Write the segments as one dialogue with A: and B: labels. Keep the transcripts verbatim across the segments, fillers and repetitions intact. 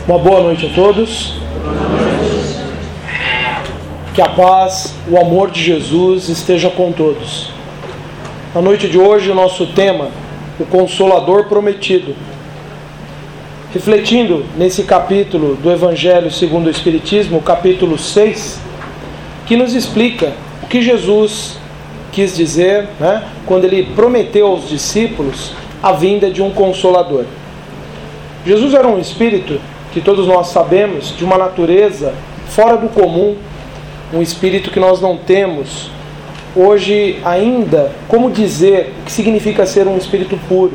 A: Uma boa noite a todos. Que a paz, o amor de Jesus esteja com todos. Na noite de hoje, o nosso tema, o Consolador Prometido. Refletindo nesse capítulo do Evangelho segundo o Espiritismo, o capítulo seis, que nos explica o que Jesus quis dizer, né, quando ele prometeu aos discípulos a vinda de um Consolador. Jesus era um Espírito, que todos nós sabemos, de uma natureza fora do comum, um Espírito que nós não temos hoje ainda como dizer o que significa ser um Espírito puro.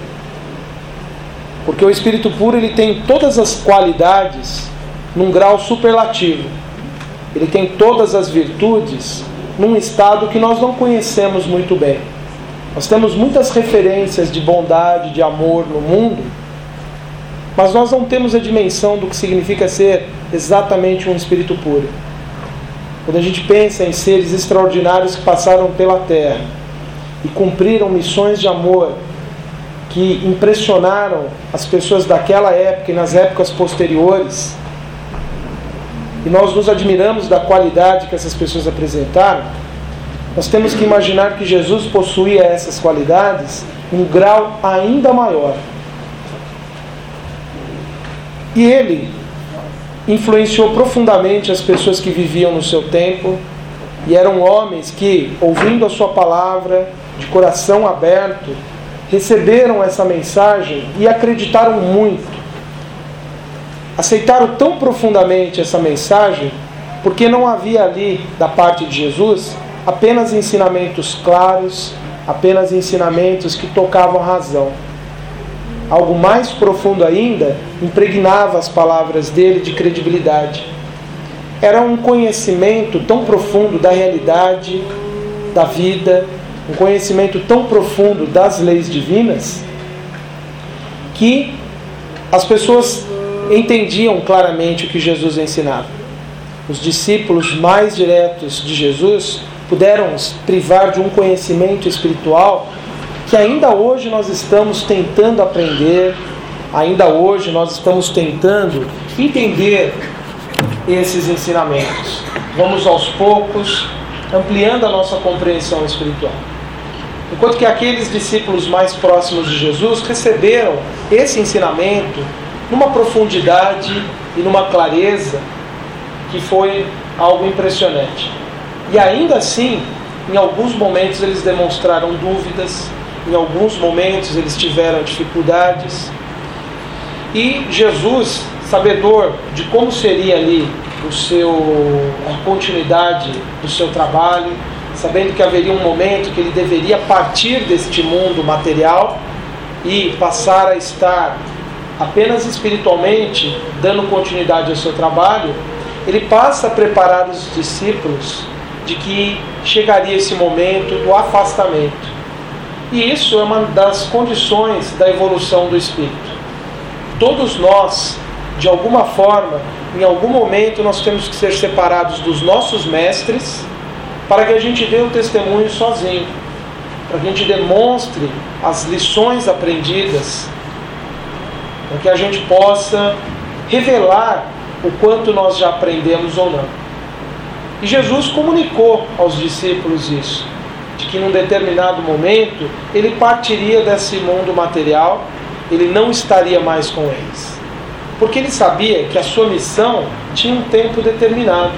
A: Porque o Espírito puro ele tem todas as qualidades num grau superlativo. Ele tem todas as virtudes num estado que nós não conhecemos muito bem. Nós temos muitas referências de bondade, de amor no mundo, mas nós não temos a dimensão do que significa ser exatamente um Espírito puro. Quando a gente pensa em seres extraordinários que passaram pela Terra e cumpriram missões de amor que impressionaram as pessoas daquela época e nas épocas posteriores, e nós nos admiramos da qualidade que essas pessoas apresentaram, nós temos que imaginar que Jesus possuía essas qualidades em um grau ainda maior. E ele influenciou profundamente as pessoas que viviam no seu tempo, e eram homens que, ouvindo a sua palavra, de coração aberto, receberam essa mensagem e acreditaram muito. Aceitaram tão profundamente essa mensagem, porque não havia ali, da parte de Jesus, apenas ensinamentos claros, apenas ensinamentos que tocavam a razão. Algo mais profundo ainda impregnava as palavras dele de credibilidade. Era um conhecimento tão profundo da realidade, da vida, um conhecimento tão profundo das leis divinas, que as pessoas entendiam claramente o que Jesus ensinava. Os discípulos mais diretos de Jesus puderam se privar de um conhecimento espiritual que ainda hoje nós estamos tentando aprender, ainda hoje nós estamos tentando entender esses ensinamentos. Vamos aos poucos ampliando a nossa compreensão espiritual. Enquanto que aqueles discípulos mais próximos de Jesus receberam esse ensinamento numa profundidade e numa clareza que foi algo impressionante. E ainda assim, em alguns momentos eles demonstraram dúvidas, em alguns momentos eles tiveram dificuldades. E Jesus, sabedor de como seria ali o seu, a continuidade do seu trabalho, sabendo que haveria um momento que ele deveria partir deste mundo material e passar a estar apenas espiritualmente dando continuidade ao seu trabalho, ele passa a preparar os discípulos de que chegaria esse momento do afastamento. E isso é uma das condições da evolução do Espírito. Todos nós, de alguma forma, em algum momento, nós temos que ser separados dos nossos mestres para que a gente dê o testemunho sozinho, para que a gente demonstre as lições aprendidas, para que a gente possa revelar o quanto nós já aprendemos ou não. E Jesus comunicou aos discípulos isso, de que num determinado momento ele partiria desse mundo material, ele não estaria mais com eles. Porque ele sabia que a sua missão tinha um tempo determinado.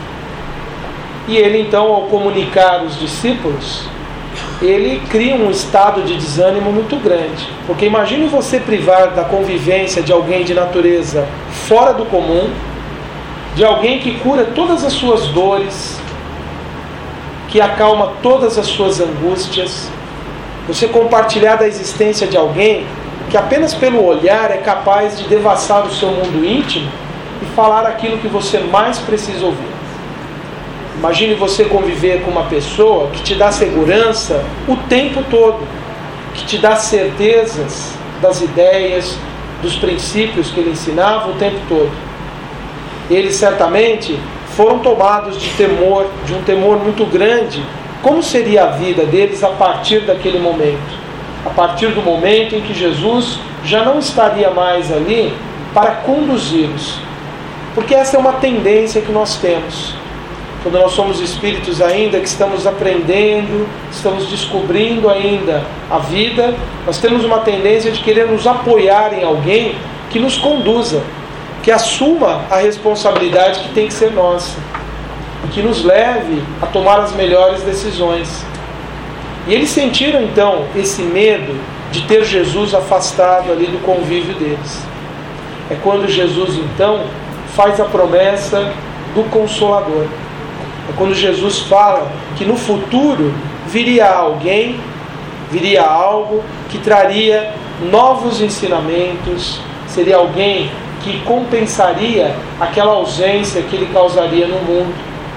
A: E ele então, ao comunicar os discípulos, ele cria um estado de desânimo muito grande. Porque imagine você privar da convivência de alguém de natureza fora do comum, de alguém que cura todas as suas dores, que acalma todas as suas angústias. Você compartilhar da existência de alguém que apenas pelo olhar é capaz de devassar o seu mundo íntimo e falar aquilo que você mais precisa ouvir. Imagine você conviver com uma pessoa que te dá segurança o tempo todo, que te dá certezas das ideias, dos princípios que ele ensinava o tempo todo. Eles certamente foram tomados de temor, de um temor muito grande. Como seria a vida deles a partir daquele momento? A partir do momento em que Jesus já não estaria mais ali para conduzi-los. Porque essa é uma tendência que nós temos. Quando nós somos espíritos ainda, que estamos aprendendo, estamos descobrindo ainda a vida, nós temos uma tendência de querer nos apoiar em alguém que nos conduza, que assuma a responsabilidade que tem que ser nossa, e que nos leve a tomar as melhores decisões. E eles sentiram então esse medo de ter Jesus afastado ali do convívio deles. É quando Jesus então faz a promessa do Consolador. É quando Jesus fala que no futuro viria alguém, viria algo que traria novos ensinamentos, seria alguém que compensaria aquela ausência que ele causaria no mundo.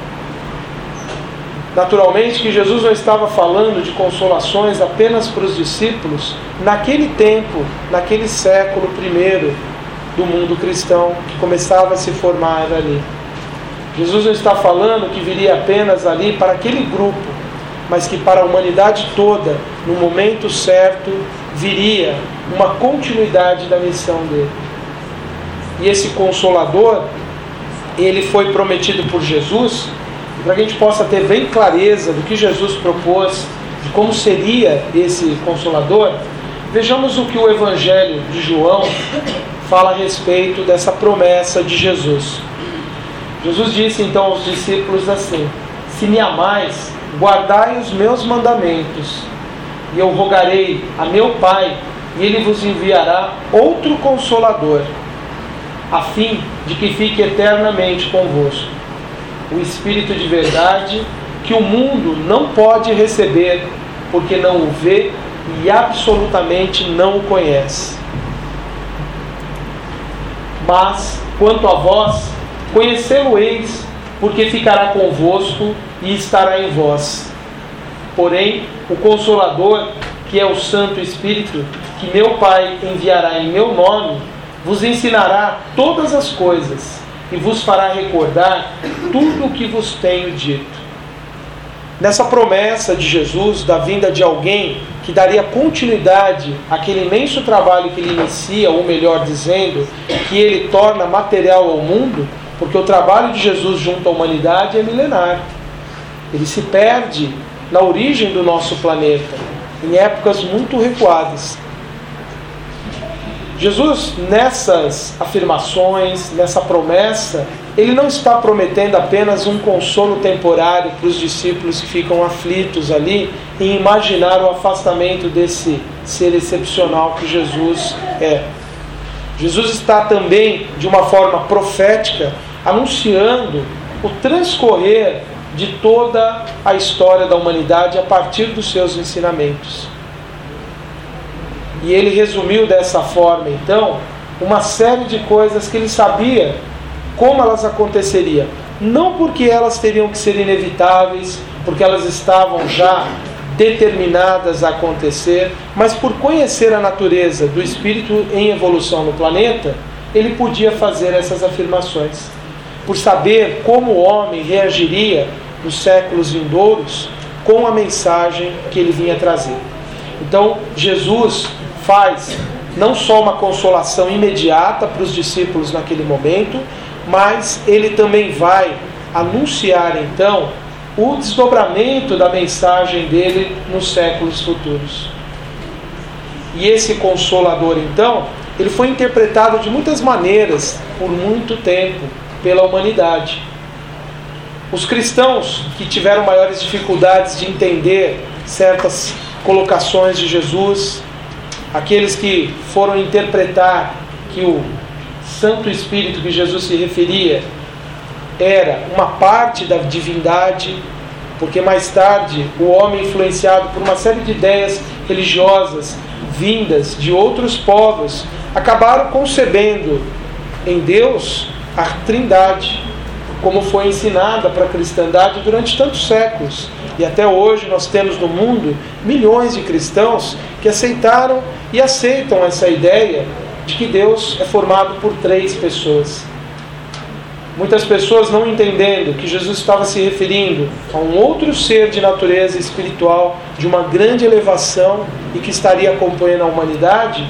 A: Naturalmente que Jesus não estava falando de consolações apenas para os discípulos naquele tempo, naquele século primeiro do mundo cristão que começava a se formar ali. Jesus não está falando que viria apenas ali para aquele grupo, mas que para a humanidade toda, no momento certo, viria uma continuidade da missão dele. E esse Consolador, ele foi prometido por Jesus, para que a gente possa ter bem clareza do que Jesus propôs, de como seria esse Consolador. Vejamos o que o Evangelho de João fala a respeito dessa promessa de Jesus. Jesus disse então aos discípulos assim: se me amais, guardai os meus mandamentos, e eu rogarei a meu Pai, e Ele vos enviará outro Consolador, a fim de que fique eternamente convosco, o Espírito de verdade, que o mundo não pode receber, porque não o vê e absolutamente não o conhece. Mas, quanto a vós, conhecê-lo-eis, porque ficará convosco e estará em vós. Porém, o Consolador, que é o Santo Espírito, que meu Pai enviará em meu nome, vos ensinará todas as coisas e vos fará recordar tudo o que vos tenho dito. Nessa promessa de Jesus, da vinda de alguém que daria continuidade àquele imenso trabalho que ele inicia, ou melhor dizendo, que ele torna material ao mundo, porque o trabalho de Jesus junto à humanidade é milenar. Ele se perde na origem do nosso planeta, em épocas muito recuadas. Jesus, nessas afirmações, nessa promessa, ele não está prometendo apenas um consolo temporário para os discípulos que ficam aflitos ali em imaginar o afastamento desse ser excepcional que Jesus é. Jesus está também, de uma forma profética, anunciando o transcorrer de toda a história da humanidade a partir dos seus ensinamentos. E ele resumiu dessa forma, então, uma série de coisas que ele sabia como elas aconteceriam. Não porque elas teriam que ser inevitáveis, porque elas estavam já determinadas a acontecer, mas por conhecer a natureza do espírito em evolução no planeta, ele podia fazer essas afirmações. Por saber como o homem reagiria nos séculos vindouros com a mensagem que ele vinha trazer. Então, Jesus faz não só uma consolação imediata para os discípulos naquele momento, mas ele também vai anunciar então o desdobramento da mensagem dele nos séculos futuros. E esse Consolador então, ele foi interpretado de muitas maneiras por muito tempo pela humanidade. Os cristãos que tiveram maiores dificuldades de entender certas colocações de Jesus, aqueles que foram interpretar que o Santo Espírito que Jesus se referia era uma parte da divindade, porque mais tarde o homem, influenciado por uma série de ideias religiosas vindas de outros povos, acabaram concebendo em Deus a Trindade, como foi ensinada para a cristandade durante tantos séculos. E até hoje nós temos no mundo milhões de cristãos que aceitaram e aceitam essa ideia de que Deus é formado por três pessoas. Muitas pessoas não entendendo que Jesus estava se referindo a um outro ser de natureza espiritual, de uma grande elevação e que estaria acompanhando a humanidade,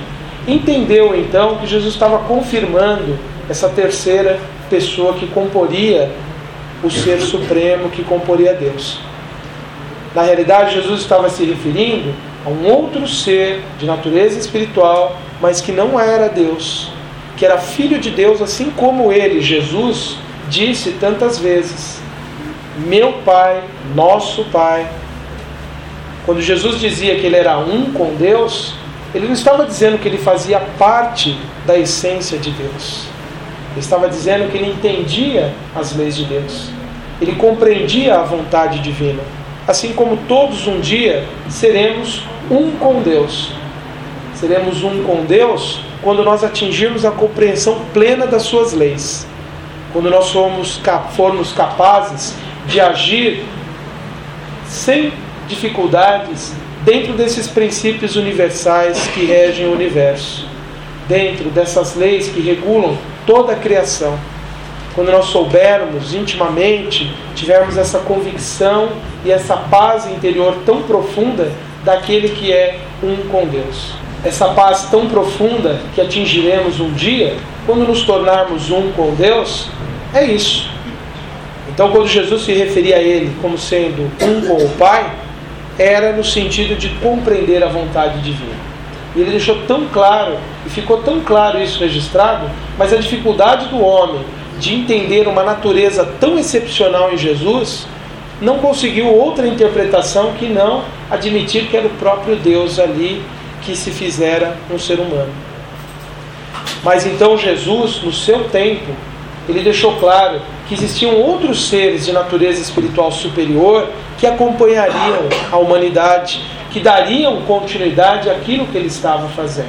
A: entendeu então que Jesus estava confirmando essa terceira pessoa que comporia o ser supremo, que comporia Deus. Na realidade, Jesus estava se referindo a um outro ser de natureza espiritual, mas que não era Deus, que era filho de Deus, assim como ele, Jesus, disse tantas vezes: meu Pai, nosso Pai. Quando Jesus dizia que ele era um com Deus, ele não estava dizendo que ele fazia parte da essência de Deus. Ele estava dizendo que ele entendia as leis de Deus. Ele compreendia a vontade divina. Assim como todos um dia seremos um com Deus. Seremos um com Deus quando nós atingirmos a compreensão plena das suas leis. Quando nós formos, formos capazes de agir sem dificuldades dentro desses princípios universais que regem o universo, dentro dessas leis que regulam toda a criação. Quando nós soubermos intimamente, tivermos essa convicção e essa paz interior tão profunda daquele que é um com Deus. Essa paz tão profunda que atingiremos um dia, quando nos tornarmos um com Deus, é isso. Então, quando Jesus se referia a ele como sendo um com o Pai, era no sentido de compreender a vontade divina. E ele deixou tão claro, e ficou tão claro isso registrado, mas a dificuldade do homem de entender uma natureza tão excepcional em Jesus, não conseguiu outra interpretação que não admitir que era o próprio Deus ali que se fizera um ser humano. Mas então Jesus, no seu tempo, ele deixou claro que existiam outros seres de natureza espiritual superior que acompanhariam a humanidade, que dariam continuidade àquilo que ele estava fazendo.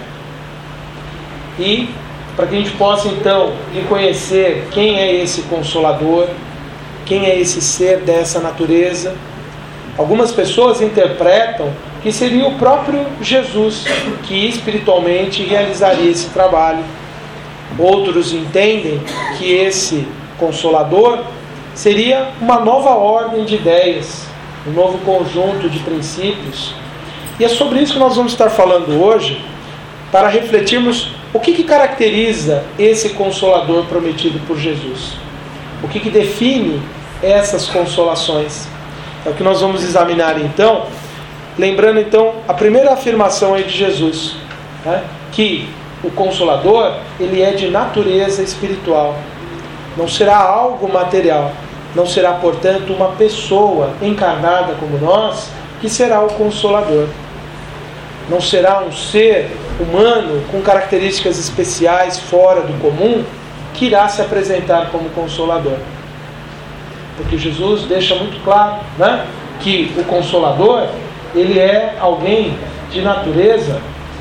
A: E para que a gente possa então reconhecer quem é esse Consolador, quem é esse ser dessa natureza, algumas pessoas interpretam que seria o próprio Jesus que espiritualmente realizaria esse trabalho. Outros entendem que esse Consolador seria uma nova ordem de ideias, um novo conjunto de princípios. E é sobre isso que nós vamos estar falando hoje, para refletirmos o que, que caracteriza esse Consolador prometido por Jesus. O que, que define essas consolações. É o que nós vamos examinar então, lembrando então a primeira afirmação aí de Jesus, né? Que o Consolador, ele é de natureza espiritual. Não será algo material. Não será, portanto, uma pessoa encarnada como nós que será o Consolador. Não será um ser humano com características especiais fora do comum que irá se apresentar como Consolador. Porque Jesus deixa muito claro, né, que o Consolador, ele é alguém de natureza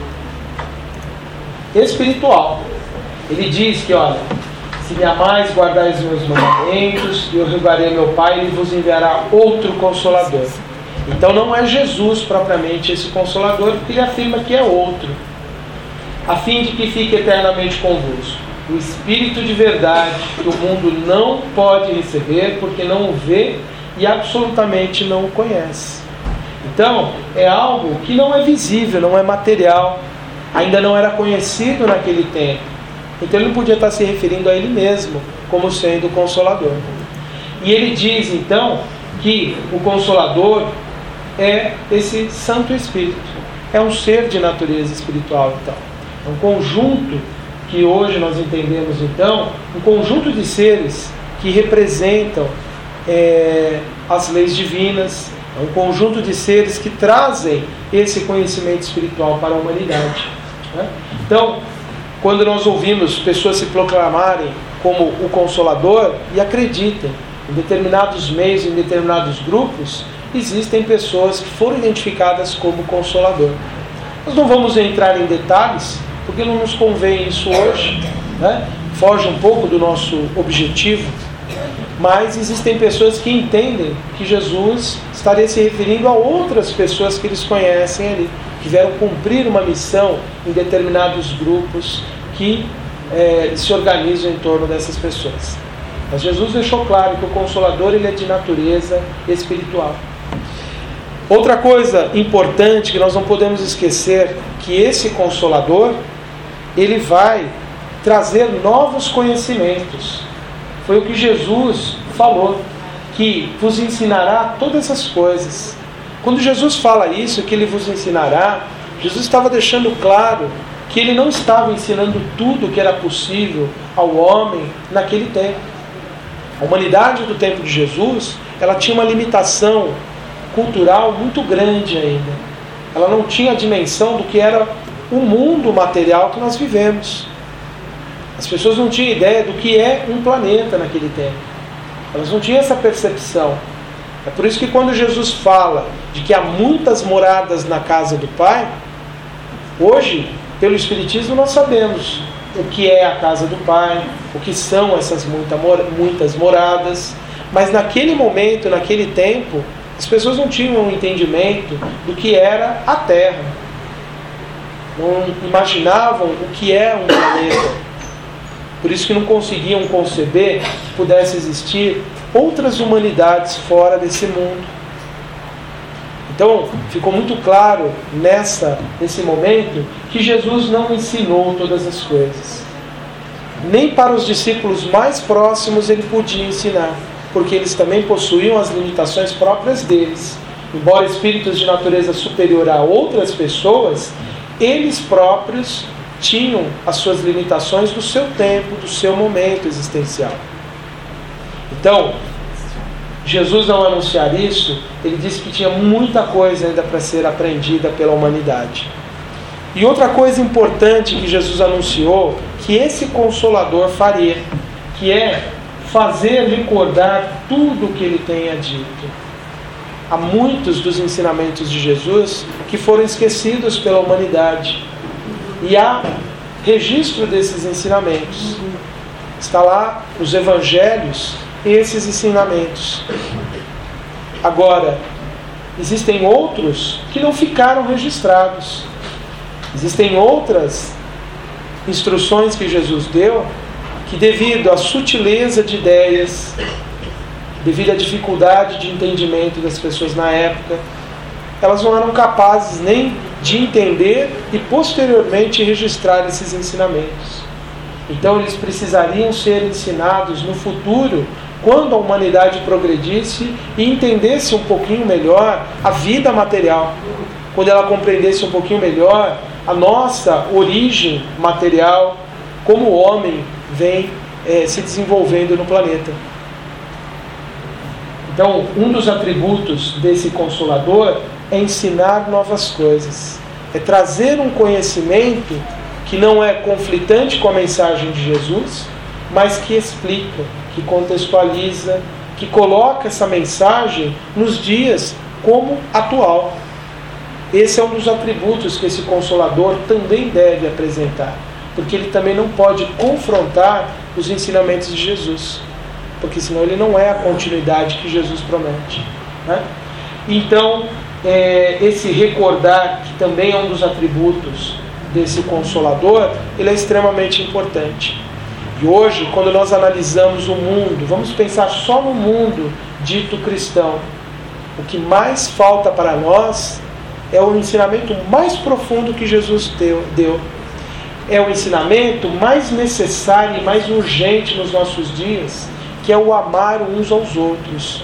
A: espiritual. Ele diz que, olha, se me amais, guardais os meus mandamentos, e eu rogarei a meu Pai, ele vos enviará outro Consolador. Então não é Jesus propriamente esse Consolador, porque ele afirma que é outro, a fim de que fique eternamente convosco. O Espírito de verdade, que o mundo não pode receber, porque não o vê e absolutamente não o conhece. Então, é algo que não é visível, não é material, ainda não era conhecido naquele tempo. Então ele não podia estar se referindo a ele mesmo como sendo o Consolador. E ele diz então que o Consolador é esse Santo Espírito. É um ser de natureza espiritual, então. É um conjunto que hoje nós entendemos, então, um conjunto de seres que representam é, as leis divinas, é um conjunto de seres que trazem esse conhecimento espiritual para a humanidade, né? Então, quando nós ouvimos pessoas se proclamarem como o Consolador, e acreditem, em determinados meios, em determinados grupos, existem pessoas que foram identificadas como Consolador. Nós não vamos entrar em detalhes, porque não nos convém isso hoje, né? Foge um pouco do nosso objetivo, mas existem pessoas que entendem que Jesus estaria se referindo a outras pessoas que eles conhecem ali, que vieram cumprir uma missão em determinados grupos que é, se organizam em torno dessas pessoas. Mas Jesus deixou claro que o Consolador, ele é de natureza espiritual. Outra coisa importante que nós não podemos esquecer, que esse Consolador, ele vai trazer novos conhecimentos. Foi o que Jesus falou, que vos ensinará todas as coisas. Quando Jesus fala isso, que ele vos ensinará, Jesus estava deixando claro que ele não estava ensinando tudo o que era possível ao homem naquele tempo. A humanidade do tempo de Jesus, ela tinha uma limitação cultural muito grande ainda. Ela não tinha a dimensão do que era o mundo material que nós vivemos. As pessoas não tinham ideia do que é um planeta naquele tempo. Elas não tinham essa percepção. É por isso que quando Jesus fala de que há muitas moradas na casa do Pai, hoje, pelo Espiritismo, nós sabemos o que é a casa do Pai, o que são essas muita, muitas moradas, mas naquele momento, naquele tempo, as pessoas não tinham um entendimento do que era a Terra. Não imaginavam o que é um planeta. Por isso que não conseguiam conceber que pudesse existir outras humanidades fora desse mundo. Então, ficou muito claro nessa, nesse momento que Jesus não ensinou todas as coisas. Nem para os discípulos mais próximos ele podia ensinar, porque eles também possuíam as limitações próprias deles. Embora espíritos de natureza superior a outras pessoas, eles próprios tinham as suas limitações do seu tempo, do seu momento existencial. Então, Jesus, ao anunciar isso, ele disse que tinha muita coisa ainda para ser aprendida pela humanidade. E outra coisa importante que Jesus anunciou, que esse Consolador faria, que é fazer recordar tudo o que ele tenha dito. Há muitos dos ensinamentos de Jesus que foram esquecidos pela humanidade. E há registro desses ensinamentos. Está lá nos evangelhos esses ensinamentos. Agora, existem outros que não ficaram registrados. Existem outras instruções que Jesus deu que, devido à sutileza de ideias, devido à dificuldade de entendimento das pessoas na época, elas não eram capazes nem de entender e posteriormente registrar esses ensinamentos. Então eles precisariam ser ensinados no futuro, quando a humanidade progredisse e entendesse um pouquinho melhor a vida material, quando ela compreendesse um pouquinho melhor a nossa origem material, como o homem vem é, se desenvolvendo no planeta. Então, um dos atributos desse Consolador é ensinar novas coisas, é trazer um conhecimento que não é conflitante com a mensagem de Jesus, mas que explica, que contextualiza, que coloca essa mensagem nos dias como atual. Esse é um dos atributos que esse Consolador também deve apresentar, porque ele também não pode confrontar os ensinamentos de Jesus, porque senão ele não é a continuidade que Jesus promete, né? Então, é, esse recordar, que também é um dos atributos desse Consolador, ele é extremamente importante. E hoje, quando nós analisamos o mundo, vamos pensar só no mundo dito cristão, o que mais falta para nós é o ensinamento mais profundo que Jesus deu. É o ensinamento mais necessário e mais urgente nos nossos dias, que é o amar uns aos outros.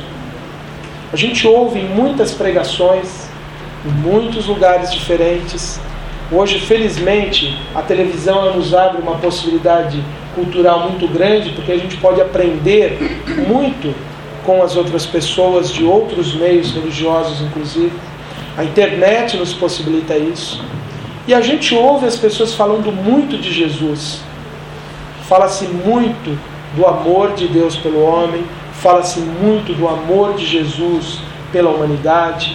A: A gente ouve em muitas pregações, em muitos lugares diferentes. Hoje, felizmente, a televisão nos abre uma possibilidade cultural muito grande, porque a gente pode aprender muito com as outras pessoas de outros meios religiosos, inclusive. A internet nos possibilita isso. E a gente ouve as pessoas falando muito de Jesus. Fala-se muito do amor de Deus pelo homem, fala-se muito do amor de Jesus pela humanidade,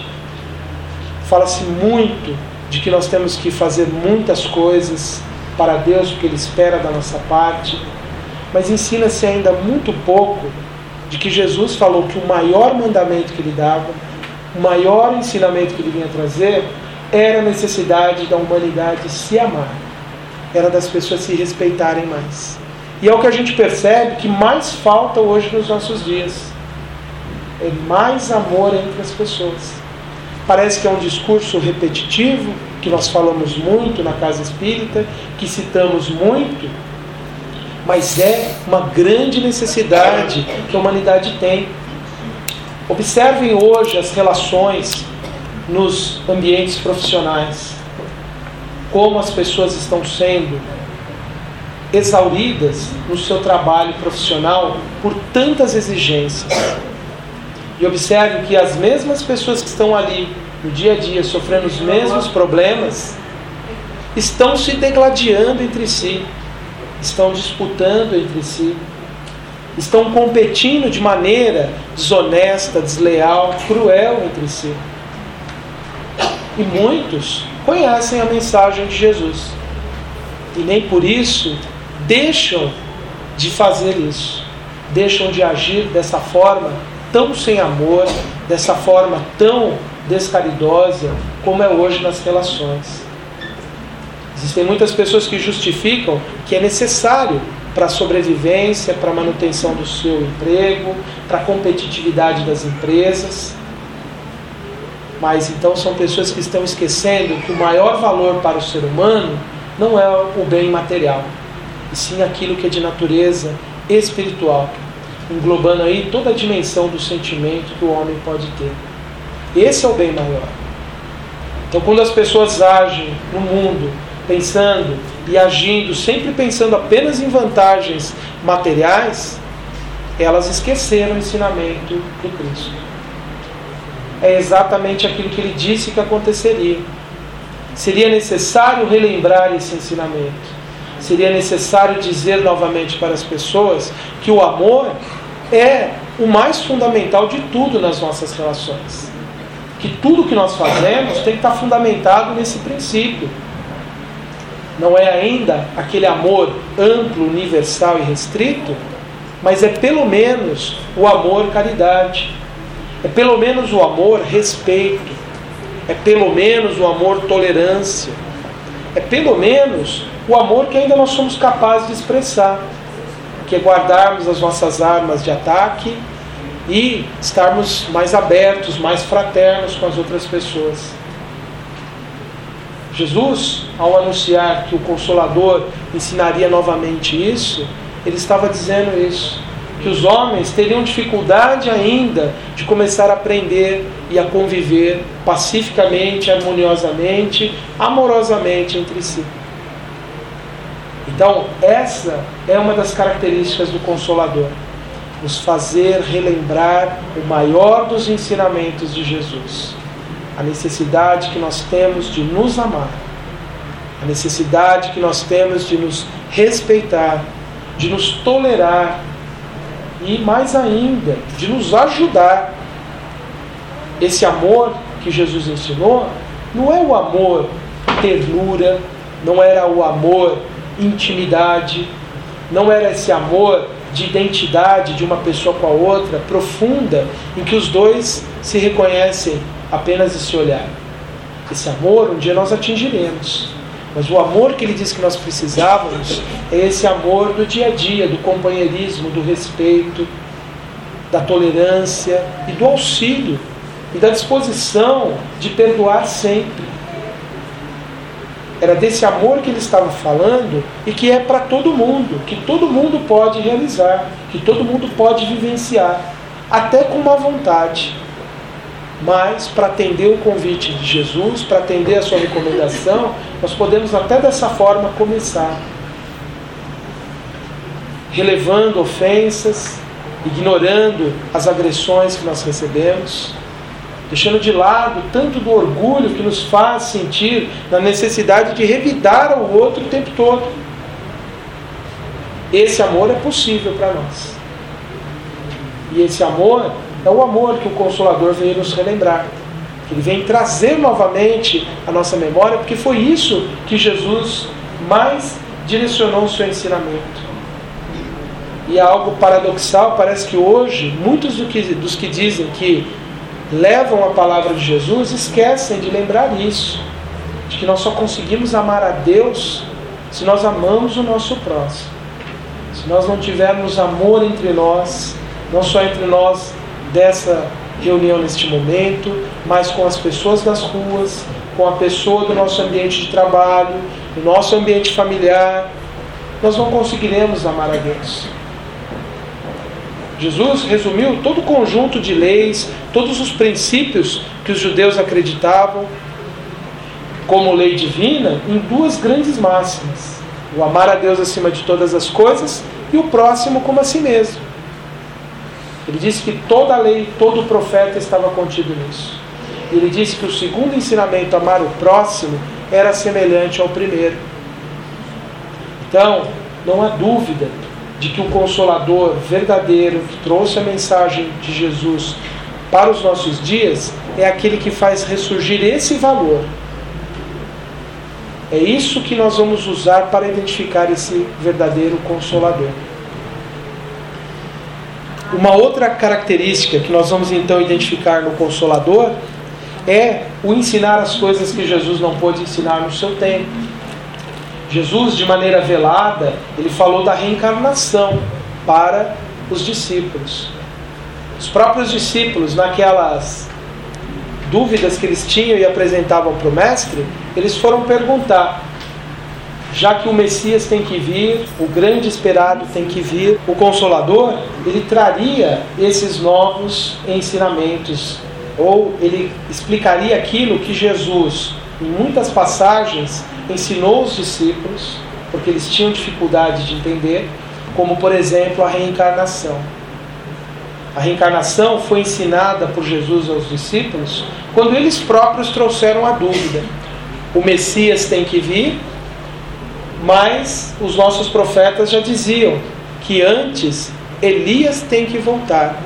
A: fala-se muito de que nós temos que fazer muitas coisas para Deus, porque Ele espera da nossa parte, mas ensina-se ainda muito pouco de que Jesus falou que o maior mandamento que Ele dava, o maior ensinamento que Ele vinha trazer, era a necessidade da humanidade se amar, era das pessoas se respeitarem mais. E é o que a gente percebe que mais falta hoje nos nossos dias. É mais amor entre as pessoas. Parece que é um discurso repetitivo, que nós falamos muito na Casa Espírita, que citamos muito, mas é uma grande necessidade que a humanidade tem. Observem hoje as relações nos ambientes profissionais, como as pessoas estão sendo exauridas no seu trabalho profissional por tantas exigências. E observe que as mesmas pessoas que estão ali no dia a dia sofrendo os mesmos problemas estão se degladiando entre si, estão disputando entre si, estão competindo de maneira desonesta, desleal, cruel entre si. E muitos conhecem a mensagem de Jesus e nem por isso deixam de fazer isso, deixam de agir dessa forma tão sem amor, dessa forma tão descaridosa como é hoje nas relações. Existem muitas pessoas que justificam que é necessário para a sobrevivência, para a manutenção do seu emprego, para a competitividade das empresas. Mas então são pessoas que estão esquecendo que o maior valor para o ser humano não é o bem material, e sim aquilo que é de natureza espiritual, englobando aí toda a dimensão do sentimento que o homem pode ter. Esse é o bem maior. Então, quando as pessoas agem no mundo pensando e agindo, sempre pensando apenas em vantagens materiais, elas esqueceram o ensinamento do Cristo. É exatamente aquilo que ele disse que aconteceria. Seria necessário relembrar esse ensinamento. Seria necessário dizer novamente para as pessoas que o amor é o mais fundamental de tudo nas nossas relações. Que tudo que nós fazemos tem que estar fundamentado nesse princípio. Não é ainda aquele amor amplo, universal e restrito, mas é pelo menos o amor caridade. É pelo menos o amor respeito. É pelo menos o amor tolerância. É pelo menos o amor que ainda nós somos capazes de expressar, que é guardarmos as nossas armas de ataque e estarmos mais abertos, mais fraternos com as outras pessoas. Jesus, ao anunciar que o Consolador ensinaria novamente isso, ele estava dizendo isso, que os homens teriam dificuldade ainda de começar a aprender e a conviver pacificamente, harmoniosamente, amorosamente entre si. Então, essa é uma das características do Consolador, nos fazer relembrar o maior dos ensinamentos de Jesus, a necessidade que nós temos de nos amar, a necessidade que nós temos de nos respeitar, de nos tolerar e, mais ainda, de nos ajudar. Esse amor que Jesus ensinou não é o amor ternura, não era o amor intimidade, não era esse amor de identidade de uma pessoa com a outra, profunda, em que os dois se reconhecem apenas esse olhar. Esse amor um dia nós atingiremos, mas o amor que ele disse que nós precisávamos é esse amor do dia a dia, do companheirismo, do respeito, da tolerância e do auxílio e da disposição de perdoar sempre. Era desse amor que ele estava falando e que é para todo mundo, que todo mundo pode realizar, que todo mundo pode vivenciar, até com má vontade. Mas, para atender o convite de Jesus, para atender a sua recomendação, nós podemos até dessa forma começar. Relevando ofensas, ignorando as agressões que nós recebemos, deixando de lado tanto do orgulho que nos faz sentir na necessidade de revidar ao outro o tempo todo. Esse amor é possível para nós. E esse amor é o amor que o Consolador veio nos relembrar. Ele vem trazer novamente a nossa memória, porque foi isso que Jesus mais direcionou o seu ensinamento. E é algo paradoxal, parece que hoje, muitos do que, dos que dizem que levam a palavra de Jesus esquecem de lembrar isso, de que nós só conseguimos amar a Deus se nós amamos o nosso próximo. Se nós não tivermos amor entre nós, não só entre nós dessa reunião neste momento, mas com as pessoas das ruas, com a pessoa do nosso ambiente de trabalho, do nosso ambiente familiar, nós não conseguiremos amar a Deus. Jesus resumiu todo o conjunto de leis, todos os princípios que os judeus acreditavam como lei divina, em duas grandes máximas: o amar a Deus acima de todas as coisas e o próximo como a si mesmo. Ele disse que toda a lei, todo o profeta estava contido nisso. Ele disse que o segundo ensinamento, amar o próximo, era semelhante ao primeiro. Então, não há dúvida de que o Consolador verdadeiro que trouxe a mensagem de Jesus para os nossos dias é aquele que faz ressurgir esse valor. É isso que nós vamos usar para identificar esse verdadeiro Consolador. Uma outra característica que nós vamos então identificar no Consolador é o ensinar as coisas que Jesus não pôde ensinar no seu tempo. Jesus, de maneira velada, ele falou da reencarnação para os discípulos. Os próprios discípulos, naquelas dúvidas que eles tinham e apresentavam para o Mestre, eles foram perguntar: já que o Messias tem que vir, o grande esperado tem que vir, o Consolador, ele traria esses novos ensinamentos, ou ele explicaria aquilo que Jesus, em muitas passagens, ensinou os discípulos, porque eles tinham dificuldade de entender, como, por exemplo, a reencarnação. A reencarnação foi ensinada por Jesus aos discípulos quando eles próprios trouxeram a dúvida. O Messias tem que vir, mas os nossos profetas já diziam que antes Elias tem que voltar.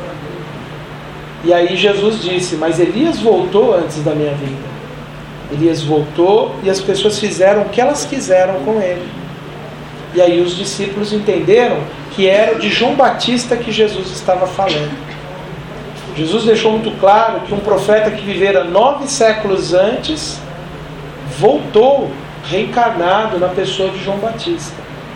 A: E aí Jesus disse: mas Elias voltou antes da minha vinda. Elias voltou e as pessoas fizeram o que elas quiseram com ele. E aí os discípulos entenderam que era de João Batista que Jesus estava falando. Jesus deixou muito claro que um profeta que vivera nove séculos antes voltou reencarnado na pessoa de João Batista.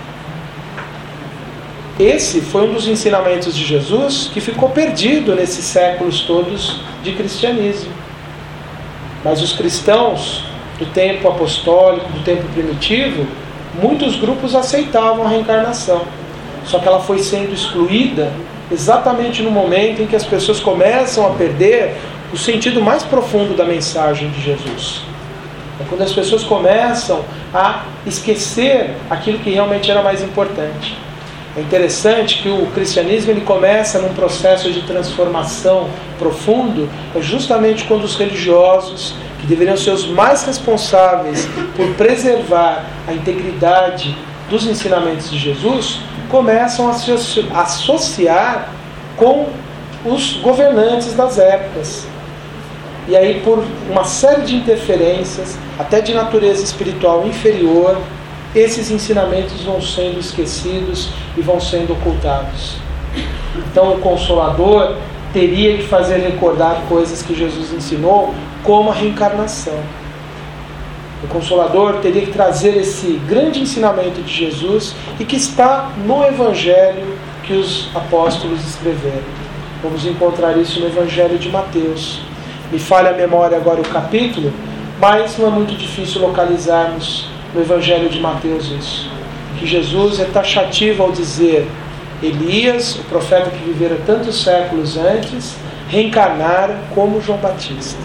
A: Esse foi um dos ensinamentos de Jesus que ficou perdido nesses séculos todos de cristianismo. Mas os cristãos do tempo apostólico, do tempo primitivo, muitos grupos aceitavam a reencarnação. Só que ela foi sendo excluída exatamente no momento em que as pessoas começam a perder o sentido mais profundo da mensagem de Jesus. É quando as pessoas começam a esquecer aquilo que realmente era mais importante. É interessante que o cristianismo ele começa num processo de transformação profundo, é justamente quando os religiosos, que deveriam ser os mais responsáveis por preservar a integridade dos ensinamentos de Jesus, começam a se associar com os governantes das épocas. E aí, por uma série de interferências, até de natureza espiritual inferior, esses ensinamentos vão sendo esquecidos e vão sendo ocultados. Então o Consolador teria que fazer recordar coisas que Jesus ensinou, como a reencarnação. O Consolador teria que trazer esse grande ensinamento de Jesus e que está no Evangelho que os apóstolos escreveram. Vamos encontrar isso no Evangelho de Mateus. Me falha a memória agora o capítulo, mas não é muito difícil localizarmos no Evangelho de Mateus isso. Que Jesus é taxativo ao dizer: Elias, o profeta que vivera tantos séculos antes, reencarnara como João Batista.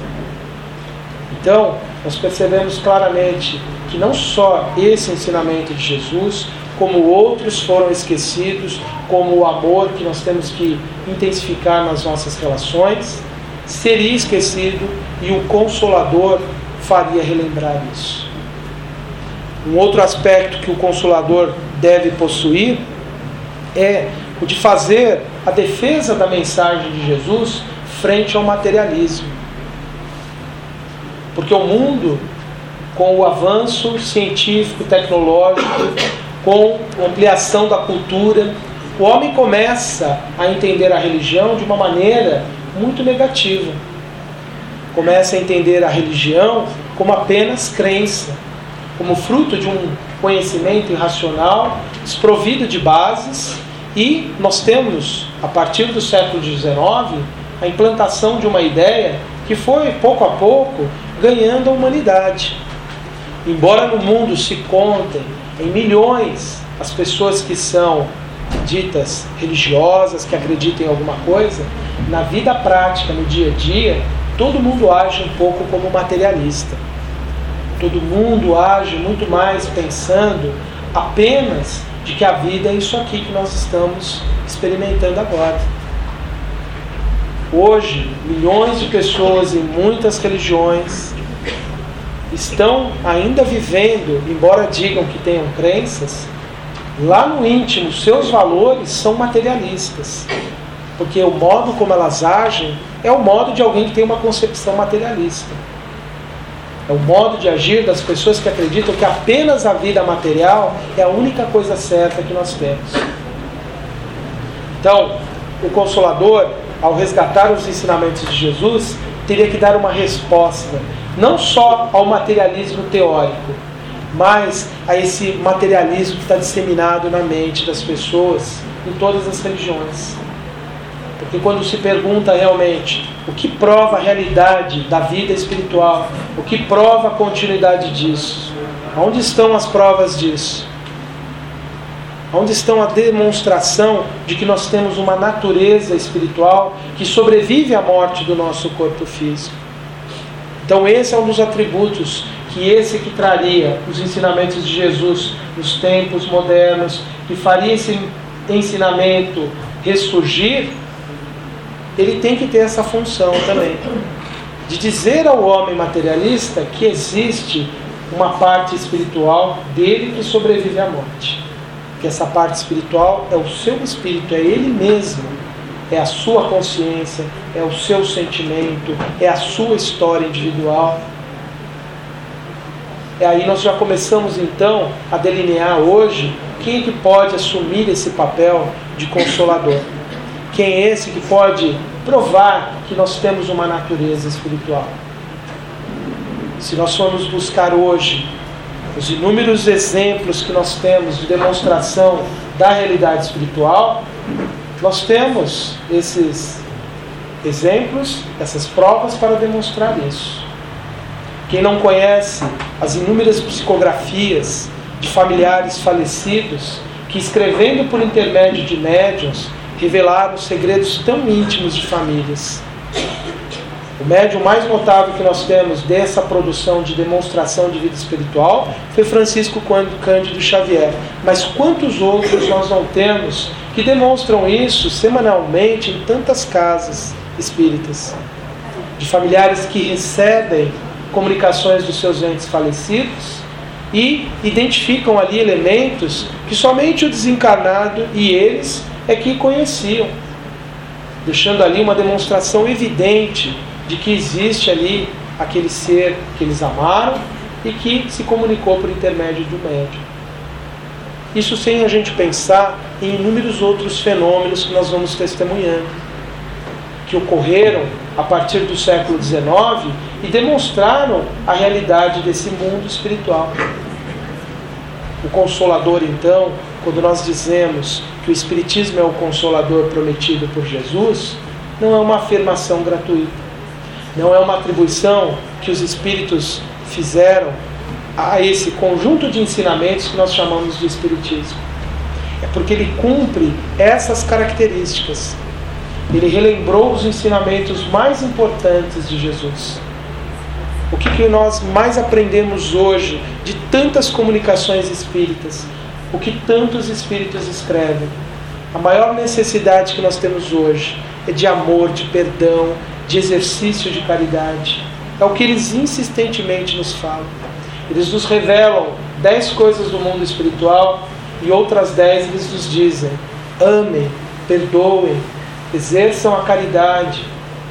A: Então, nós percebemos claramente que não só esse ensinamento de Jesus, como outros foram esquecidos, como o amor que nós temos que intensificar nas nossas relações, seria esquecido e o Consolador faria relembrar isso. Um outro aspecto que o Consolador deve possuir é o de fazer a defesa da mensagem de Jesus frente ao materialismo. Porque o mundo, com o avanço científico, tecnológico, com a ampliação da cultura, o homem começa a entender a religião de uma maneira muito negativa. Começa a entender a religião como apenas crença, como fruto de um conhecimento irracional, desprovido de bases, e nós temos, a partir do século dezenove, a implantação de uma ideia que foi, pouco a pouco, ganhando a humanidade. Embora no mundo se contem em milhões as pessoas que são ditas religiosas, que acreditam em alguma coisa, na vida prática, no dia a dia, todo mundo age um pouco como materialista. Todo mundo age muito mais pensando apenas de que a vida é isso aqui que nós estamos experimentando agora. Hoje, milhões de pessoas em muitas religiões estão ainda vivendo, embora digam que tenham crenças, lá no íntimo, seus valores são materialistas. Porque o modo como elas agem é o modo de alguém que tem uma concepção materialista. É o modo de agir das pessoas que acreditam que apenas a vida material é a única coisa certa que nós temos. Então, o Consolador, ao resgatar os ensinamentos de Jesus, teria que dar uma resposta, não só ao materialismo teórico, mas a esse materialismo que está disseminado na mente das pessoas em todas as religiões. Porque quando se pergunta realmente o que prova a realidade da vida espiritual, o que prova a continuidade disso, onde estão as provas disso? Onde estão a demonstração de que nós temos uma natureza espiritual que sobrevive à morte do nosso corpo físico? Então esse é um dos atributos que esse que traria os ensinamentos de Jesus nos tempos modernos, que faria esse ensinamento ressurgir, ele tem que ter essa função também, de dizer ao homem materialista que existe uma parte espiritual dele que sobrevive à morte. Que essa parte espiritual é o seu espírito, é ele mesmo, é a sua consciência, é o seu sentimento, é a sua história individual. E aí nós já começamos então a delinear hoje quem é que pode assumir esse papel de consolador. Quem é esse que pode provar que nós temos uma natureza espiritual? Se nós formos buscar hoje os inúmeros exemplos que nós temos de demonstração da realidade espiritual, nós temos esses exemplos, essas provas para demonstrar isso. Quem não conhece as inúmeras psicografias de familiares falecidos que, escrevendo por intermédio de médiuns, revelaram segredos tão íntimos de famílias. O médium mais notável que nós temos dessa produção de demonstração de vida espiritual foi Francisco Cândido Xavier. Mas quantos outros nós não temos que demonstram isso semanalmente em tantas casas espíritas? De familiares que recebem comunicações dos seus entes falecidos e identificam ali elementos que somente o desencarnado e eles é que conheciam, deixando ali uma demonstração evidente de que existe ali aquele ser que eles amaram e que se comunicou por intermédio do médium. Isso sem a gente pensar em inúmeros outros fenômenos que nós vamos testemunhando, que ocorreram a partir do século dezenove e demonstraram a realidade desse mundo espiritual. O Consolador, então, quando nós dizemos que o Espiritismo é o Consolador prometido por Jesus, não é uma afirmação gratuita. Não é uma atribuição que os Espíritos fizeram a esse conjunto de ensinamentos que nós chamamos de Espiritismo. É porque ele cumpre essas características. Ele relembrou os ensinamentos mais importantes de Jesus. O que, que nós mais aprendemos hoje de tantas comunicações espíritas? O que tantos espíritos escrevem? A maior necessidade que nós temos hoje é de amor, de perdão, de exercício de caridade. É o que eles insistentemente nos falam. Eles nos revelam dez coisas do mundo espiritual e outras dez eles nos dizem: amem, perdoem, exerçam a caridade.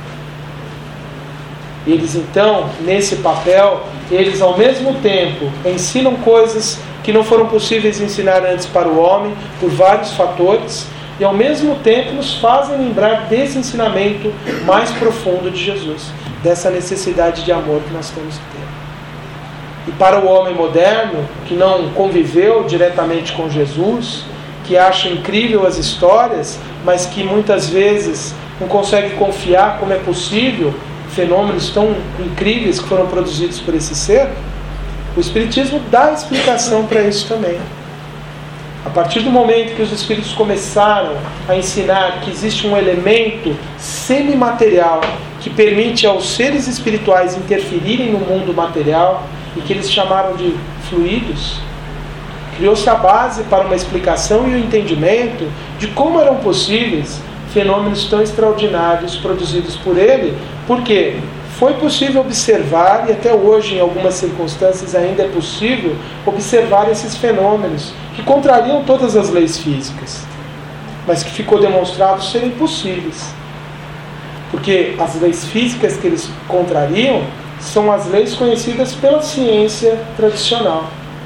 A: Eles então, nesse papel, eles ao mesmo tempo ensinam coisas que não foram possíveis ensinar antes para o homem, por vários fatores, e ao mesmo tempo nos fazem lembrar desse ensinamento mais profundo de Jesus, dessa necessidade de amor que nós temos que ter. E para o homem moderno, que não conviveu diretamente com Jesus, que acha incrível as histórias, mas que muitas vezes não consegue confiar como é possível fenômenos tão incríveis que foram produzidos por esse ser, o Espiritismo dá explicação para isso também. A partir do momento que os Espíritos começaram a ensinar que existe um elemento semimaterial que permite aos seres espirituais interferirem no mundo material, e que eles chamaram de fluidos, criou-se a base para uma explicação e um entendimento de como eram possíveis fenômenos tão extraordinários produzidos por ele, porque foi possível observar, e até hoje em algumas circunstâncias ainda é possível observar esses fenômenos que contrariam todas as leis físicas, mas que ficou demonstrado serem possíveis, porque as leis físicas que eles contrariam são as leis conhecidas pela ciência tradicional.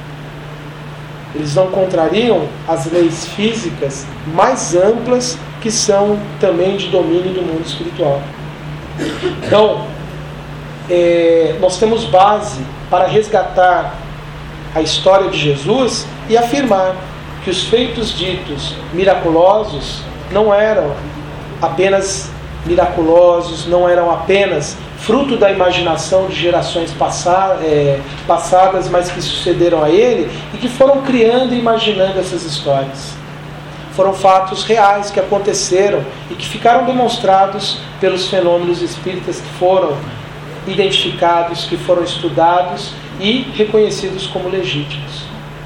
A: Eles não contrariam as leis físicas mais amplas, que são também de domínio do mundo espiritual. Então, é, nós temos base para resgatar a história de Jesus e afirmar que os feitos ditos miraculosos não eram apenas miraculosos, não eram apenas fruto da imaginação de gerações passa, é, passadas, mas que sucederam a ele e que foram criando e imaginando essas histórias. Foram fatos reais que aconteceram e que ficaram demonstrados pelos fenômenos espíritas que foram identificados, que foram estudados e reconhecidos como legítimos.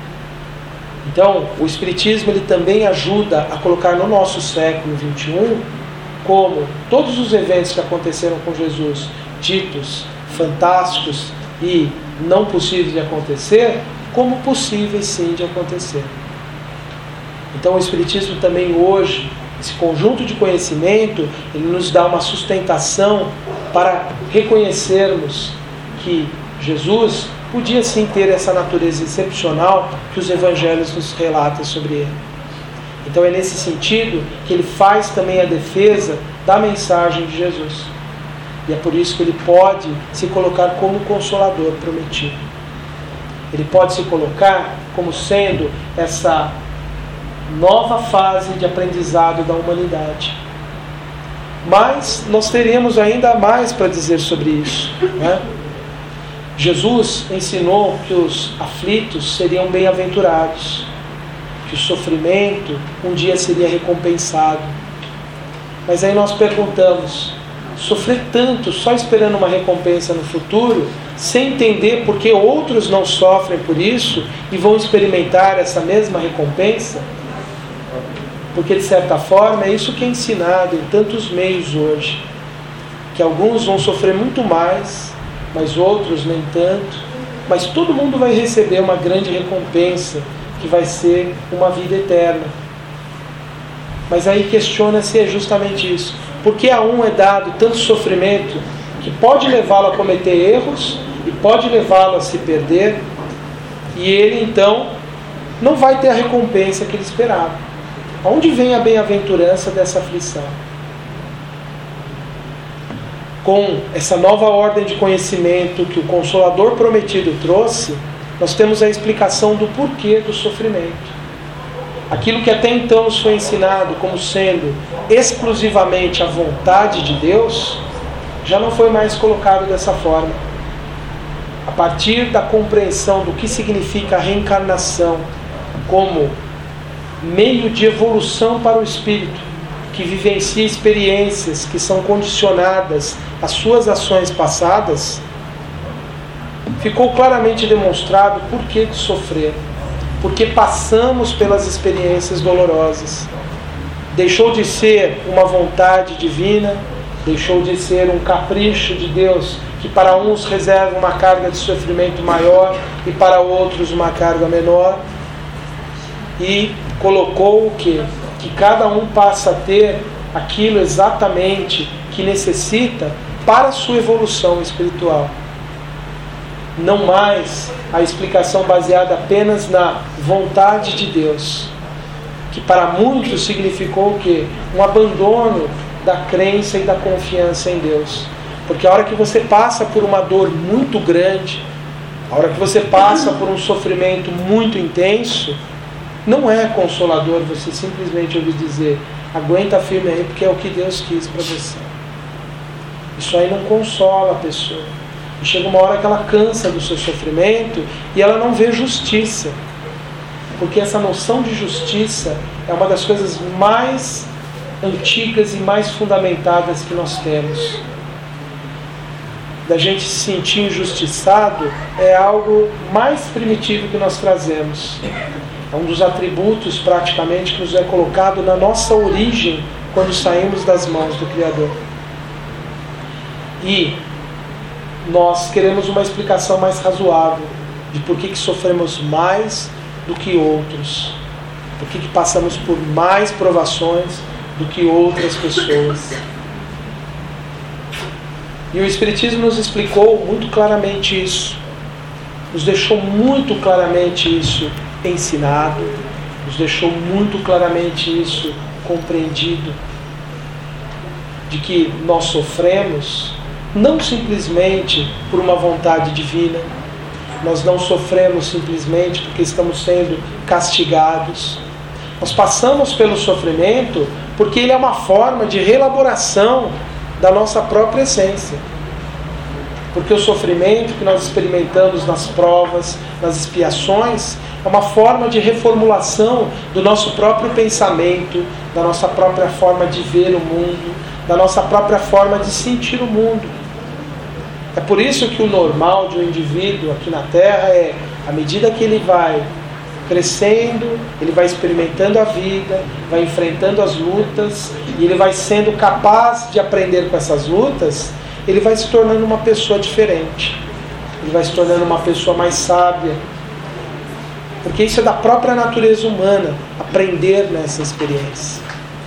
A: Então, o Espiritismo ele também ajuda a colocar no nosso século vinte e um como todos os eventos que aconteceram com Jesus, ditos fantásticos e não possíveis de acontecer, como possíveis sim de acontecer. Então o Espiritismo também hoje, esse conjunto de conhecimento, ele nos dá uma sustentação para reconhecermos que Jesus podia sim ter essa natureza excepcional que os evangelhos nos relatam sobre ele. Então é nesse sentido que ele faz também a defesa da mensagem de Jesus. E é por isso que ele pode se colocar como Consolador prometido. Ele pode se colocar como sendo essa nova fase de aprendizado da humanidade. Mas nós teremos ainda mais para dizer sobre isso, né? Jesus ensinou que os aflitos seriam bem-aventurados, que o sofrimento um dia seria recompensado. Mas aí nós perguntamos, sofrer tanto só esperando uma recompensa no futuro, sem entender por que outros não sofrem por isso e vão experimentar essa mesma recompensa? Porque de certa forma é isso que é ensinado em tantos meios hoje, que alguns vão sofrer muito mais, mas outros nem tanto, mas todo mundo vai receber uma grande recompensa, que vai ser uma vida eterna. Mas aí questiona se é justamente isso. Porque a um é dado tanto sofrimento que pode levá-lo a cometer erros e pode levá-lo a se perder, e ele então não vai ter a recompensa que ele esperava. Aonde vem a bem-aventurança dessa aflição? Com essa nova ordem de conhecimento que o Consolador prometido trouxe, nós temos a explicação do porquê do sofrimento. Aquilo que até então nos foi ensinado como sendo exclusivamente a vontade de Deus, já não foi mais colocado dessa forma. A partir da compreensão do que significa a reencarnação como meio de evolução para o espírito, que vivencia experiências que são condicionadas às suas ações passadas, ficou claramente demonstrado por que de sofrer. Porque passamos pelas experiências dolorosas. Deixou de ser uma vontade divina, deixou de ser um capricho de Deus, que para uns reserva uma carga de sofrimento maior e para outros uma carga menor, e colocou o quê? Que cada um passa a ter aquilo exatamente que necessita para a sua evolução espiritual. Não mais a explicação baseada apenas na vontade de Deus, que para muitos significou o quê? Um abandono da crença e da confiança em Deus. Porque a hora que você passa por uma dor muito grande, a hora que você passa por um sofrimento muito intenso, não é consolador você simplesmente ouvir dizer, aguenta firme aí porque é o que Deus quis para você. Isso aí não consola a pessoa. E chega uma hora que ela cansa do seu sofrimento e ela não vê justiça. Porque essa noção de justiça é uma das coisas mais antigas e mais fundamentadas que nós temos. Da gente se sentir injustiçado é algo mais primitivo que nós trazemos. É um dos atributos praticamente que nos é colocado na nossa origem quando saímos das mãos do Criador. E nós queremos uma explicação mais razoável de por que, que sofremos mais do que outros, por que, que passamos por mais provações do que outras pessoas. E o Espiritismo nos explicou muito claramente isso, nos deixou muito claramente isso ensinado, nos deixou muito claramente isso compreendido, de que nós sofremos não simplesmente por uma vontade divina, nós não sofremos simplesmente porque estamos sendo castigados. Nós passamos pelo sofrimento porque ele é uma forma de reelaboração da nossa própria essência. Porque o sofrimento que nós experimentamos nas provas, nas expiações, é uma forma de reformulação do nosso próprio pensamento, da nossa própria forma de ver o mundo, da nossa própria forma de sentir o mundo. É por isso que o normal de um indivíduo aqui na Terra é, à medida que ele vai crescendo, ele vai experimentando a vida, vai enfrentando as lutas, e ele vai sendo capaz de aprender com essas lutas, ele vai se tornando uma pessoa diferente. Ele vai se tornando uma pessoa mais sábia. Porque isso é da própria natureza humana, aprender nessa experiência.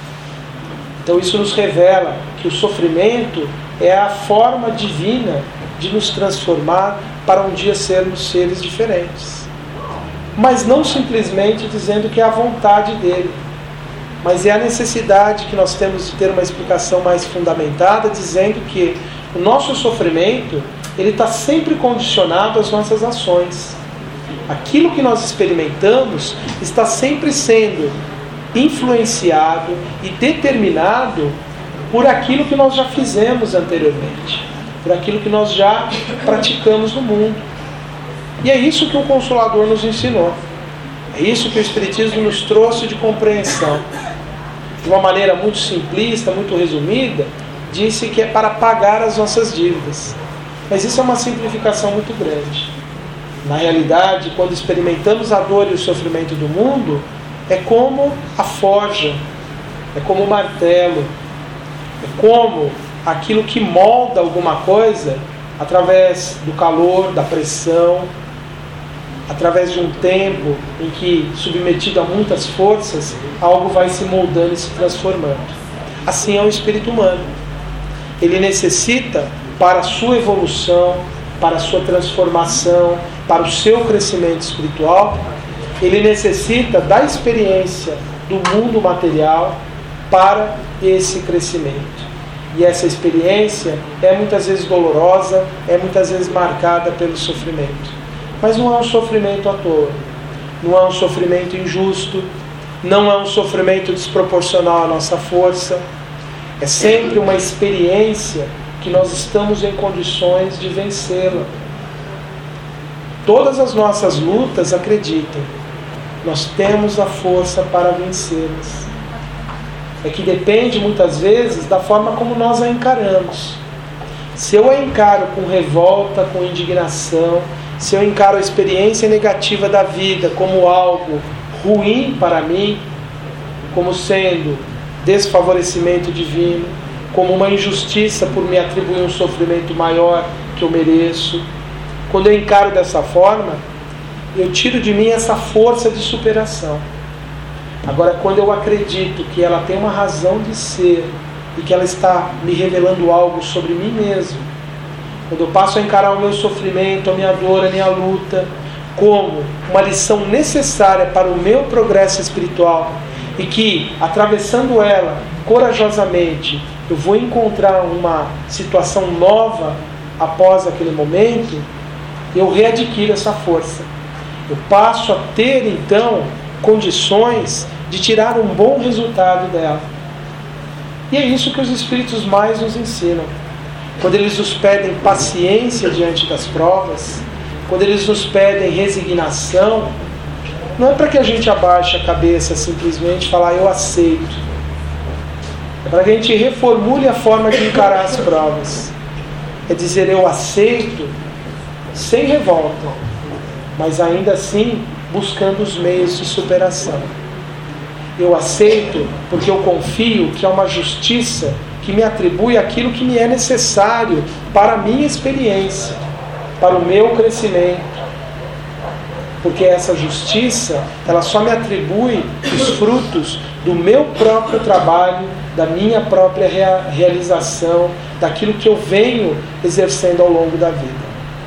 A: Então isso nos revela que o sofrimento é a forma divina de nos transformar para um dia sermos seres diferentes. Mas não simplesmente dizendo que é a vontade dele, mas é a necessidade que nós temos de ter uma explicação mais fundamentada, dizendo que o nosso sofrimento ele está sempre condicionado às nossas ações. Aquilo que nós experimentamos está sempre sendo influenciado e determinado por aquilo que nós já fizemos anteriormente, por aquilo que nós já praticamos no mundo. E é isso que o Consolador nos ensinou. É isso que o Espiritismo nos trouxe de compreensão. De uma maneira muito simplista, muito resumida, disse que é para pagar as nossas dívidas. Mas isso é uma simplificação muito grande. Na realidade, quando experimentamos a dor e o sofrimento do mundo, é como a forja, é como o martelo, é como aquilo que molda alguma coisa através do calor, da pressão, através de um tempo em que, submetido a muitas forças, algo vai se moldando e se transformando. Assim é o espírito humano. Ele necessita, para a sua evolução, para a sua transformação, para o seu crescimento espiritual, ele necessita da experiência do mundo material para esse crescimento. E essa experiência é muitas vezes dolorosa, é muitas vezes marcada pelo sofrimento. Mas não é um sofrimento à toa, não é um sofrimento injusto, não é um sofrimento desproporcional à nossa força. É sempre uma experiência que nós estamos em condições de vencê-la. Todas as nossas lutas, acreditem, nós temos a força para vencê-las. É que depende muitas vezes da forma como nós a encaramos. Se eu a encaro com revolta, com indignação, se eu encaro a experiência negativa da vida como algo ruim para mim, como sendo desfavorecimento divino, como uma injustiça por me atribuir um sofrimento maior que eu mereço, quando eu encaro dessa forma, eu tiro de mim essa força de superação. Agora, quando eu acredito que ela tem uma razão de ser e que ela está me revelando algo sobre mim mesmo, quando eu passo a encarar o meu sofrimento, a minha dor, a minha luta, como uma lição necessária para o meu progresso espiritual, e que, atravessando ela corajosamente, eu vou encontrar uma situação nova após aquele momento, eu readquiro essa força. Eu passo a ter, então, condições de tirar um bom resultado dela. E é isso que os Espíritos mais nos ensinam. quando eles nos pedem paciência diante das provas, quando eles nos pedem resignação, não é para que a gente abaixe a cabeça simplesmente e falar, eu aceito. É para que a gente reformule a forma de encarar as provas. É dizer, eu aceito, sem revolta, mas ainda assim buscando os meios de superação. Eu aceito porque eu confio que há uma justiça que me atribui aquilo que me é necessário para a minha experiência, para o meu crescimento. Porque essa justiça, ela só me atribui os frutos do meu próprio trabalho, da minha própria rea- realização, daquilo que eu venho exercendo ao longo da vida.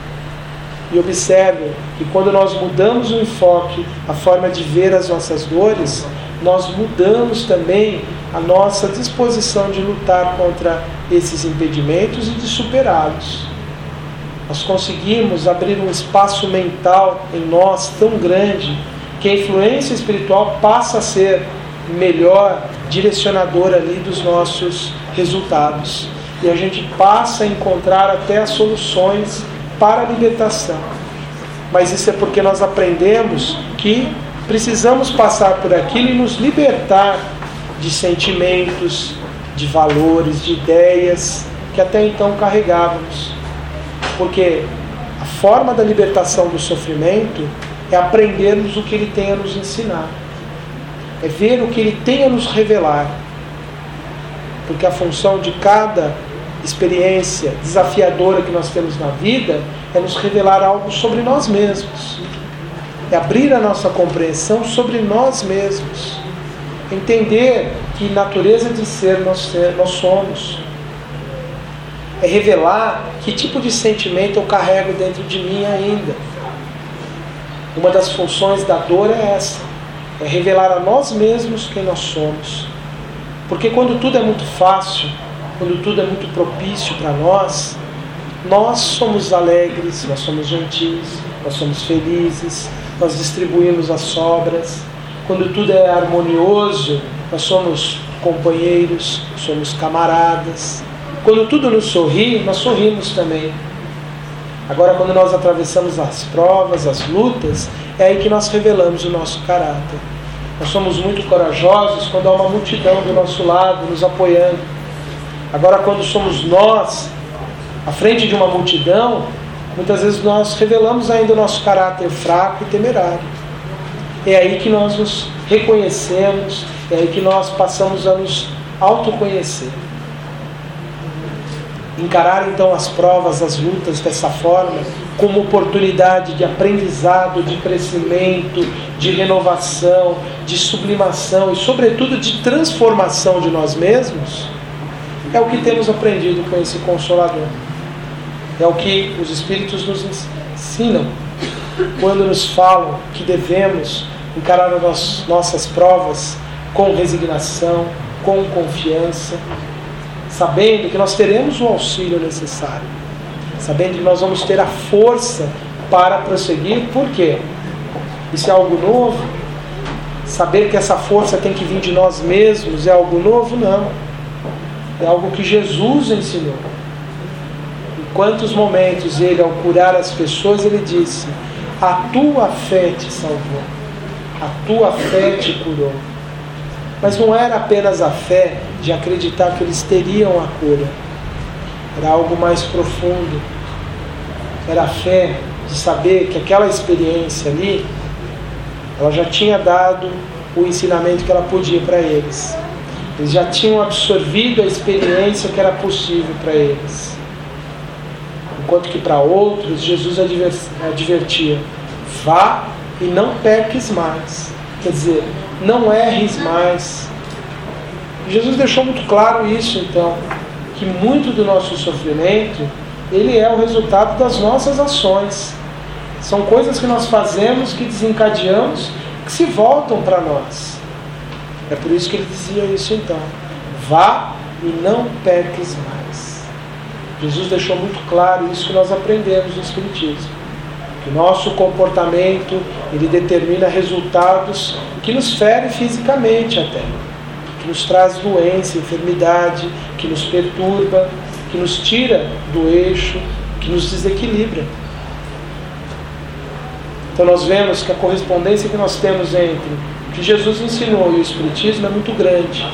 A: E observem que quando nós mudamos o enfoque, a forma de ver as nossas dores, nós mudamos também a nossa disposição de lutar contra esses impedimentos e de superá-los. Nós conseguimos abrir um espaço mental em nós tão grande que a influência espiritual passa a ser melhor direcionadora ali dos nossos resultados. E a gente passa a encontrar até as soluções para a libertação. Mas isso é porque nós aprendemos que precisamos passar por aquilo e nos libertar de sentimentos, de valores, de ideias que até então carregávamos. Porque a forma da libertação do sofrimento é aprendermos o que ele tem a nos ensinar. É ver o que ele tem a nos revelar. Porque a função de cada experiência desafiadora que nós temos na vida é nos revelar algo sobre nós mesmos. É abrir a nossa compreensão sobre nós mesmos. Entender que natureza de ser nós, ser, nós somos. É revelar que tipo de sentimento eu carrego dentro de mim ainda. Uma das funções da dor é essa. É revelar a nós mesmos quem nós somos. Porque quando tudo é muito fácil, quando tudo é muito propício para nós, nós somos alegres, nós somos gentis, nós somos felizes, nós distribuímos as sobras. Quando tudo é harmonioso, nós somos companheiros, somos camaradas. Quando tudo nos sorri, nós sorrimos também. Agora, quando nós atravessamos as provas, as lutas, é aí que nós revelamos o nosso caráter. Nós somos muito corajosos quando há uma multidão do nosso lado, nos apoiando. Agora, quando somos nós, à frente de uma multidão, muitas vezes nós revelamos ainda o nosso caráter fraco e temerário. É aí que nós nos reconhecemos, é aí que nós passamos a nos autoconhecer. Encarar então as provas, as lutas dessa forma, como oportunidade de aprendizado, de crescimento, de renovação, de sublimação e, sobretudo, de transformação de nós mesmos, é o que temos aprendido com esse Consolador. É o que os Espíritos nos ensinam quando nos falam que devemos encarar as nossas provas com resignação, com confiança, sabendo que nós teremos o auxílio necessário, sabendo que nós vamos ter a força para prosseguir. Por quê? Isso é algo novo? Saber que essa força tem que vir de nós mesmos é algo novo? Não. É algo que Jesus ensinou. Em quantos momentos ele, ao curar as pessoas, ele disse: a tua fé te salvou, a tua fé te curou. Mas não era apenas a fé de acreditar que eles teriam a cura. Era algo mais profundo. Era a fé de saber que aquela experiência ali, ela já tinha dado o ensinamento que ela podia para eles. Eles já tinham absorvido a experiência que era possível para eles. Enquanto que para outros, Jesus advertia: vá e não peques mais. Quer dizer, não erres mais. Jesus deixou muito claro isso, então, que muito do nosso sofrimento, ele é o resultado das nossas ações. São coisas que nós fazemos, que desencadeamos, que se voltam para nós. É por isso que ele dizia isso, então: vá e não peques mais. Jesus deixou muito claro isso que nós aprendemos no Espiritismo. Que o nosso comportamento, ele determina resultados que nos ferem fisicamente até, que nos traz doença, enfermidade, que nos perturba, que nos tira do eixo, que nos desequilibra. Então nós vemos que a correspondência que nós temos entre o que Jesus ensinou e o Espiritismo é muito grande.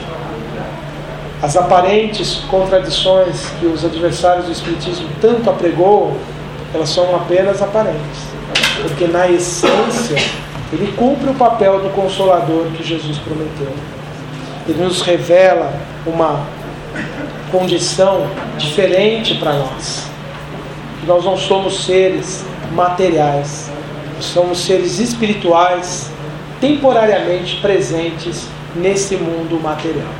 A: As aparentes contradições que os adversários do Espiritismo tanto apregoam, elas são apenas aparentes, porque na essência ele cumpre o papel do Consolador que Jesus prometeu. Ele nos revela uma condição diferente para nós. Nós não somos seres materiais, nós somos seres espirituais temporariamente presentes nesse mundo material.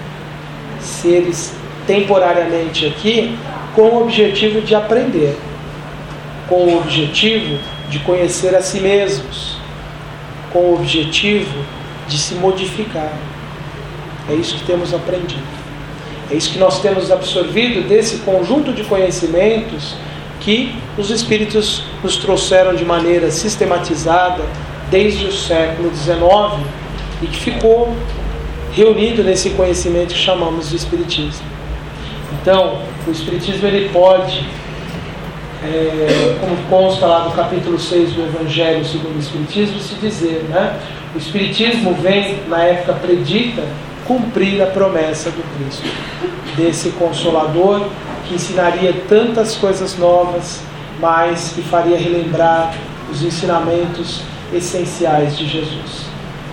A: Seres temporariamente aqui com o objetivo de aprender, com o objetivo de conhecer a si mesmos, com o objetivo de se modificar. É isso que temos aprendido. É isso que nós temos absorvido desse conjunto de conhecimentos que os Espíritos nos trouxeram de maneira sistematizada desde o século dezenove e que ficou reunido nesse conhecimento que chamamos de Espiritismo. Então, o Espiritismo ele pode, é, como consta lá do capítulo seis do Evangelho segundo o Espiritismo, se dizer, né? O Espiritismo vem, na época predita, cumprir a promessa do Cristo, desse Consolador que ensinaria tantas coisas novas, mas que faria relembrar os ensinamentos essenciais de Jesus.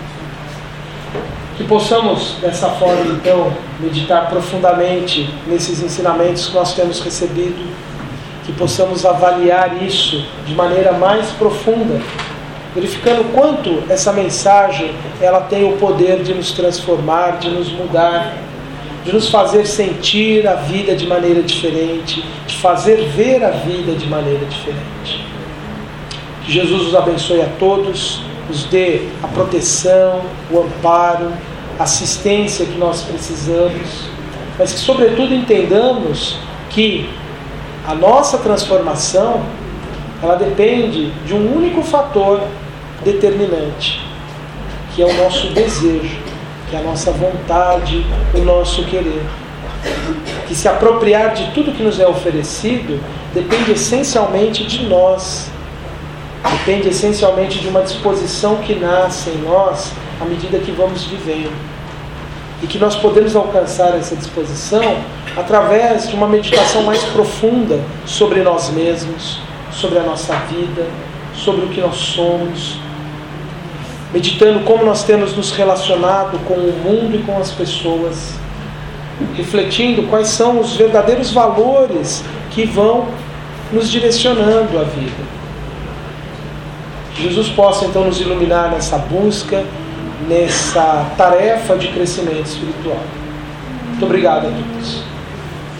A: Que possamos, dessa forma, então, meditar profundamente nesses ensinamentos que nós temos recebido, que possamos avaliar isso de maneira mais profunda, verificando quanto essa mensagem ela tem o poder de nos transformar, de nos mudar, de nos fazer sentir a vida de maneira diferente, de fazer ver a vida de maneira diferente. Que Jesus os abençoe a todos, nos dê a proteção, o amparo, a assistência que nós precisamos, mas que sobretudo entendamos que a nossa transformação ela depende de um único fator determinante, que é o nosso desejo, que é a nossa vontade, o nosso querer. Que se apropriar de tudo que nos é oferecido depende essencialmente de nós, depende essencialmente de uma disposição que nasce em nós à medida que vamos vivendo. E que nós podemos alcançar essa disposição através de uma meditação mais profunda sobre nós mesmos, sobre a nossa vida, sobre o que nós somos, meditando como nós temos nos relacionado com o mundo e com as pessoas, refletindo quais são os verdadeiros valores que vão nos direcionando a vida. Que Jesus possa então nos iluminar nessa busca, nessa tarefa de crescimento espiritual. Muito obrigado a todos.